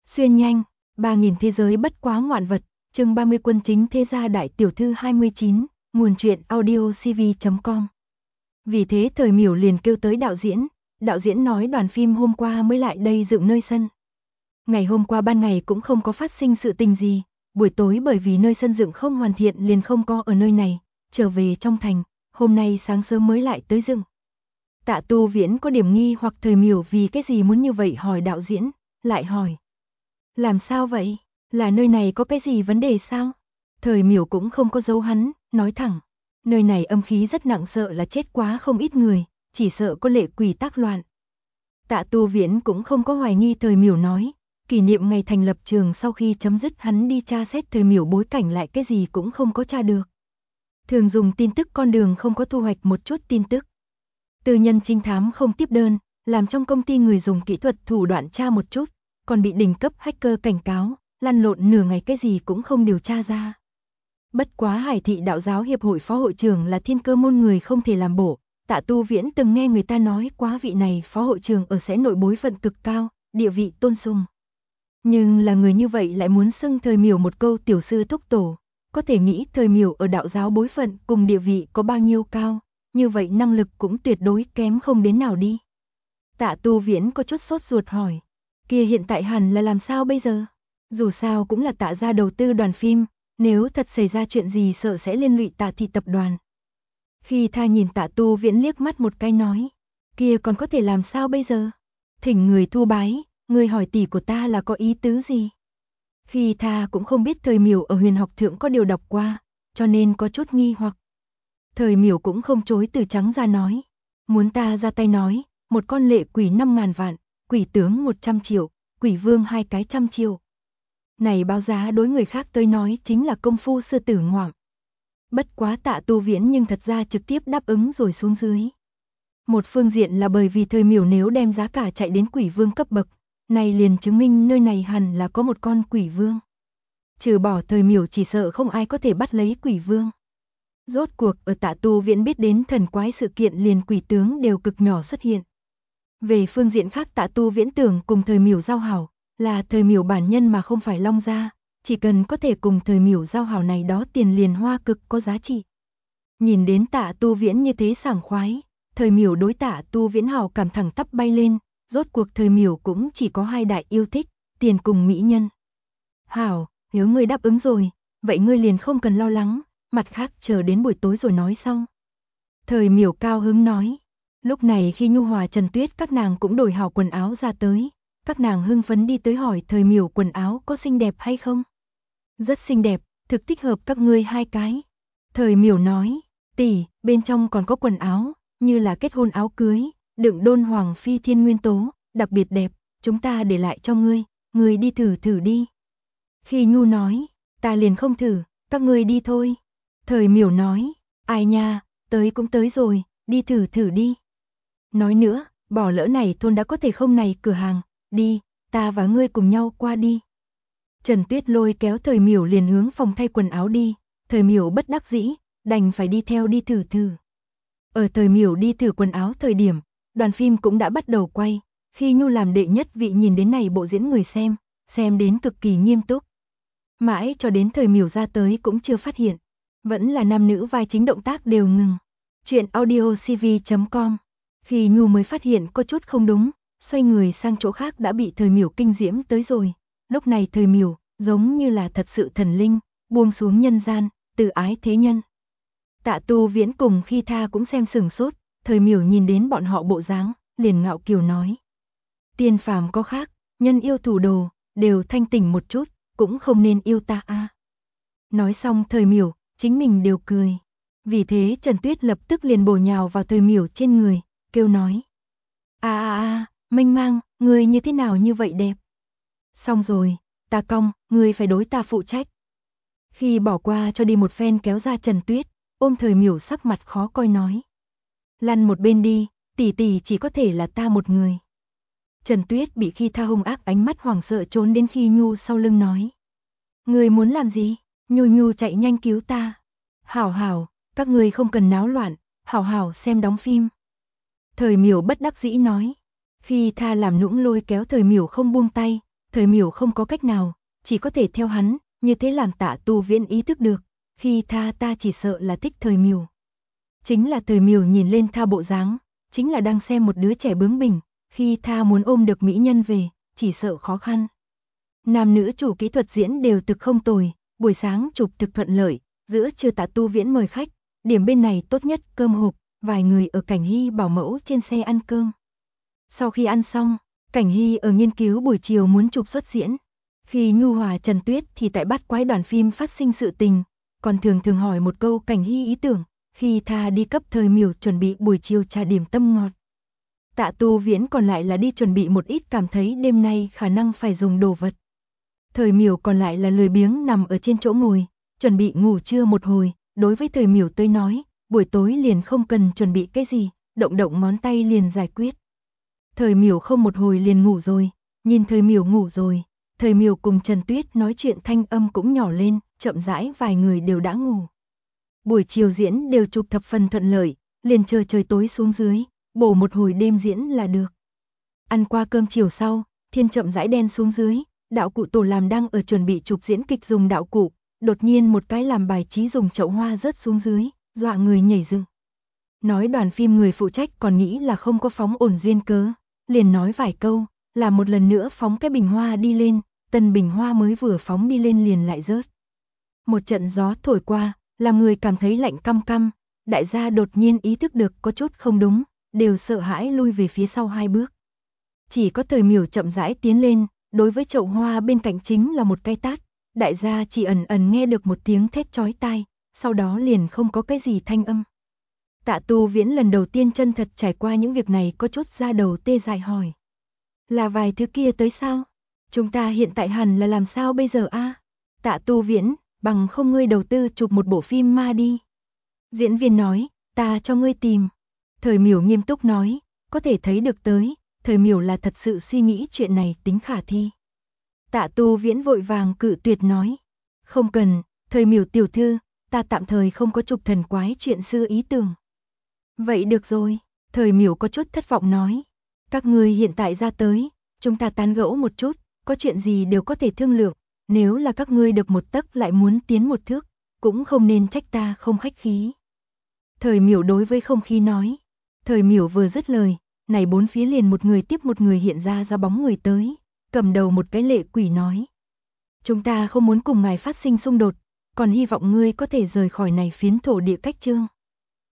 Xuyên nhanh, 3000 thế giới bất quá ngoạn vật, chương 30 quân chính thế gia đại tiểu thư 29, nguồn truyện audiocv.com. Vì thế Thời Miểu liền kêu tới đạo diễn nói đoàn phim hôm qua mới lại đây dựng nơi sân. Ngày hôm qua ban ngày cũng không có phát sinh sự tình gì, buổi tối bởi vì nơi sân dựng không hoàn thiện liền không có ở nơi này, trở về trong thành, hôm nay sáng sớm mới lại tới dựng. Tạ Tu Viễn có điểm nghi hoặc Thời Miểu vì cái gì muốn như vậy hỏi đạo diễn, lại hỏi. Làm sao vậy? Là nơi này có cái gì vấn đề sao? Thời Miểu cũng không có giấu hắn, nói thẳng. Nơi này âm khí rất nặng, sợ là chết quá không ít người, chỉ sợ có lệ quỷ tác loạn. Tạ Tu Viễn cũng không có hoài nghi Thời Miểu nói. Kỷ niệm ngày thành lập trường sau khi chấm dứt hắn đi tra xét Thời Miểu bối cảnh lại cái gì cũng không có tra được. Thường dùng tin tức con đường không có thu hoạch một chút tin tức. Tư nhân trinh thám không tiếp đơn, làm trong công ty người dùng kỹ thuật thủ đoạn tra một chút, còn bị đỉnh cấp hacker cảnh cáo, lăn lộn nửa ngày cái gì cũng không điều tra ra. Bất quá Hải Thị Đạo giáo Hiệp hội phó hội trưởng là thiên cơ môn người không thể làm bổ, Tạ Tu Viễn từng nghe người ta nói quá vị này phó hội trưởng ở sẽ nội bối phận cực cao, địa vị tôn sùng. Nhưng là người như vậy lại muốn xưng Thời Miểu một câu tiểu sư thúc tổ, có thể nghĩ Thời Miểu ở đạo giáo bối phận cùng địa vị có bao nhiêu cao, như vậy năng lực cũng tuyệt đối kém không đến nào đi. Tạ Tu Viễn có chút sốt ruột hỏi, kia hiện tại hẳn là làm sao bây giờ? Dù sao cũng là Tạ gia đầu tư đoàn phim, nếu thật xảy ra chuyện gì sợ sẽ liên lụy Tạ thị tập đoàn. Khi Tha nhìn Tạ Tu Viễn liếc mắt một cái nói, kia còn có thể làm sao bây giờ? Thỉnh người thu bái, người hỏi tỷ của ta là có ý tứ gì? Khi Tha cũng không biết Thời Miểu ở huyền học thượng có điều đọc qua, cho nên có chút nghi hoặc. Thời Miểu cũng không chối từ trắng ra nói, muốn ta ra tay nói, một con lệ quỷ 5.000 vạn, quỷ tướng 100 triệu, quỷ vương 2 cái trăm triệu. Này báo giá đối người khác tới nói chính là công phu sư tử ngoạm. Bất quá Tạ Tu Viễn nhưng thật ra trực tiếp đáp ứng rồi xuống dưới. Một phương diện là bởi vì Thời Miểu nếu đem giá cả chạy đến quỷ vương cấp bậc, này liền chứng minh nơi này hẳn là có một con quỷ vương. Trừ bỏ Thời Miểu chỉ sợ không ai có thể bắt lấy quỷ vương. Rốt cuộc ở Tạ Tu Viễn biết đến thần quái sự kiện liền quỷ tướng đều cực nhỏ xuất hiện. Về phương diện khác Tạ Tu Viễn tưởng cùng Thời Miểu giao hảo, là Thời Miểu bản nhân mà không phải Long gia, chỉ cần có thể cùng Thời Miểu giao hảo này đó tiền liền hoa cực có giá trị. Nhìn đến Tạ Tu Viễn như thế sảng khoái, Thời Miểu đối Tạ Tu Viễn hảo cảm thẳng tắp bay lên, rốt cuộc Thời Miểu cũng chỉ có hai đại yêu thích, tiền cùng mỹ nhân. Hảo, nếu ngươi đáp ứng rồi, vậy ngươi liền không cần lo lắng, mặt khác chờ đến buổi tối rồi nói xong. Thời Miểu cao hứng nói. Lúc này khi Nhu Hòa Trần Tuyết các nàng cũng đổi hảo quần áo ra tới, các nàng hưng phấn đi tới hỏi Thời Miểu quần áo có xinh đẹp hay không? Rất xinh đẹp, thực thích hợp các ngươi hai cái. Thời Miểu nói, tỷ, bên trong còn có quần áo, như là kết hôn áo cưới, đựng đôn hoàng phi thiên nguyên tố, đặc biệt đẹp, chúng ta để lại cho ngươi, ngươi đi thử thử đi. Khi Nhu nói, ta liền không thử, các ngươi đi thôi. Thời Miểu nói, ai nha, tới cũng tới rồi, đi thử thử đi. Nói nữa, bỏ lỡ này thôn đã có thể không này cửa hàng, đi, ta và ngươi cùng nhau qua đi. Trần Tuyết lôi kéo Thời Miểu liền hướng phòng thay quần áo đi, Thời Miểu bất đắc dĩ, đành phải đi theo đi thử thử. Ở Thời Miểu đi thử quần áo thời điểm, đoàn phim cũng đã bắt đầu quay, khi Nhu làm đệ nhất vị nhìn đến này bộ diễn người xem đến cực kỳ nghiêm túc. Mãi cho đến Thời Miểu ra tới cũng chưa phát hiện, vẫn là nam nữ vai chính động tác đều ngừng. Chuyện audiocv.com. Khi Nhu mới phát hiện có chút không đúng, xoay người sang chỗ khác đã bị Thời Miểu kinh diễm tới rồi. Lúc này Thời Miểu giống như là thật sự thần linh, buông xuống nhân gian, từ ái thế nhân. Tạ Tu Viễn cùng Khi Tha cũng xem sửng sốt, Thời Miểu nhìn đến bọn họ bộ dáng, liền ngạo kiều nói. Tiên phàm có khác, nhân yêu thủ đồ, đều thanh tỉnh một chút, cũng không nên yêu ta a. Nói xong Thời Miểu, chính mình đều cười. Vì thế Trần Tuyết lập tức liền bổ nhào vào Thời Miểu trên người, kêu nói. Mênh mang, ngươi như thế nào như vậy đẹp. Xong rồi, ta cong, ngươi phải đối ta phụ trách. Khi bỏ qua cho đi một phen kéo ra Trần Tuyết, ôm Thời Miểu sắc mặt khó coi nói. Lăn một bên đi, tỷ tỷ chỉ có thể là ta một người. Trần Tuyết bị Khi Tha hung ác ánh mắt hoảng sợ trốn đến Khi Nhu sau lưng nói. Ngươi muốn làm gì? Nhu chạy nhanh cứu ta. Hảo hảo, các ngươi không cần náo loạn, hảo hảo xem đóng phim. Thời Miểu bất đắc dĩ nói. Khi Tha làm nũng lôi kéo Thời Miểu không buông tay, Thời Miểu không có cách nào, chỉ có thể theo hắn, như thế làm Tạ Tu Viễn ý thức được, khi ta chỉ sợ là thích Thời Miểu. Chính là Thời Miểu nhìn lên tha bộ dáng, chính là đang xem một đứa trẻ bướng bỉnh, khi tha muốn ôm được mỹ nhân về, chỉ sợ khó khăn. Nam nữ chủ kỹ thuật diễn đều thực không tồi, buổi sáng chụp thực thuận lợi, giữa trưa Tạ Tu Viễn mời khách, điểm bên này tốt nhất cơm hộp, vài người ở Cảnh Hy bảo mẫu trên xe ăn cơm. Sau khi ăn xong, Cảnh Hy ở nghiên cứu buổi chiều muốn chụp xuất diễn. Khi Nhu Hòa Trần Tuyết thì tại Bát Quái đoàn phim phát sinh sự tình, còn thường hỏi một câu Cảnh Hy ý tưởng, khi tha đi cấp Thời Miểu chuẩn bị buổi chiều trà điểm tâm ngọt. Tạ Tu Viễn còn lại là đi chuẩn bị một ít cảm thấy đêm nay khả năng phải dùng đồ vật. Thời Miểu còn lại là lười biếng nằm ở trên chỗ ngồi, chuẩn bị ngủ trưa một hồi, đối với Thời Miểu tôi nói, buổi tối liền không cần chuẩn bị cái gì, động động ngón tay liền giải quyết. Thời Miểu không một hồi liền ngủ rồi, nhìn Thời Miểu ngủ rồi, Thời Miểu cùng Trần Tuyết nói chuyện thanh âm cũng nhỏ lên, chậm rãi vài người đều đã ngủ. Buổi chiều diễn đều chụp thập phần thuận lợi, liền chờ trời tối xuống dưới, bổ một hồi đêm diễn là được. Ăn qua cơm chiều sau, thiên chậm rãi đen xuống dưới, đạo cụ tổ làm đang ở chuẩn bị chụp diễn kịch dùng đạo cụ, đột nhiên một cái làm bài trí dùng chậu hoa rớt xuống dưới, dọa người nhảy dựng. Nói đoàn phim người phụ trách còn nghĩ là không có phóng ổn duyên cớ, liền nói vài câu, là một lần nữa phóng cái bình hoa đi lên, tân bình hoa mới vừa phóng đi lên liền lại rớt. Một trận gió thổi qua, làm người cảm thấy lạnh căm căm, đại gia đột nhiên ý thức được có chút không đúng, đều sợ hãi lui về phía sau 2 bước. Chỉ có Thời Miểu chậm rãi tiến lên, đối với chậu hoa bên cạnh chính là một cái tát, đại gia chỉ ẩn ẩn nghe được một tiếng thét chói tai, sau đó liền không có cái gì thanh âm. Tạ Tu Viễn lần đầu tiên chân thật trải qua những việc này có chút da đầu tê dại hỏi. Là vài thứ kia tới sao? Chúng ta hiện tại hẳn là làm sao bây giờ a? Tạ Tu Viễn, bằng không ngươi đầu tư chụp một bộ phim ma đi. Diễn viên nói, ta cho ngươi tìm. Thời Miểu nghiêm túc nói, có thể thấy được tới, Thời Miểu là thật sự suy nghĩ chuyện này tính khả thi. Tạ Tu Viễn vội vàng cự tuyệt nói, không cần, Thời Miểu tiểu thư, ta tạm thời không có chụp thần quái chuyện xưa ý tưởng. Vậy được rồi, Thời Miểu có chút thất vọng nói, các ngươi hiện tại ra tới, chúng ta tán gẫu một chút, có chuyện gì đều có thể thương lượng, nếu là các ngươi được một tấc lại muốn tiến một thước, cũng không nên trách ta không khách khí. Thời Miểu đối với không khí nói, Thời Miểu vừa dứt lời, này bốn phía liền một người tiếp một người hiện ra bóng người tới, cầm đầu một cái lệ quỷ nói. Chúng ta không muốn cùng ngài phát sinh xung đột, còn hy vọng ngươi có thể rời khỏi này phiến thổ địa cách chương.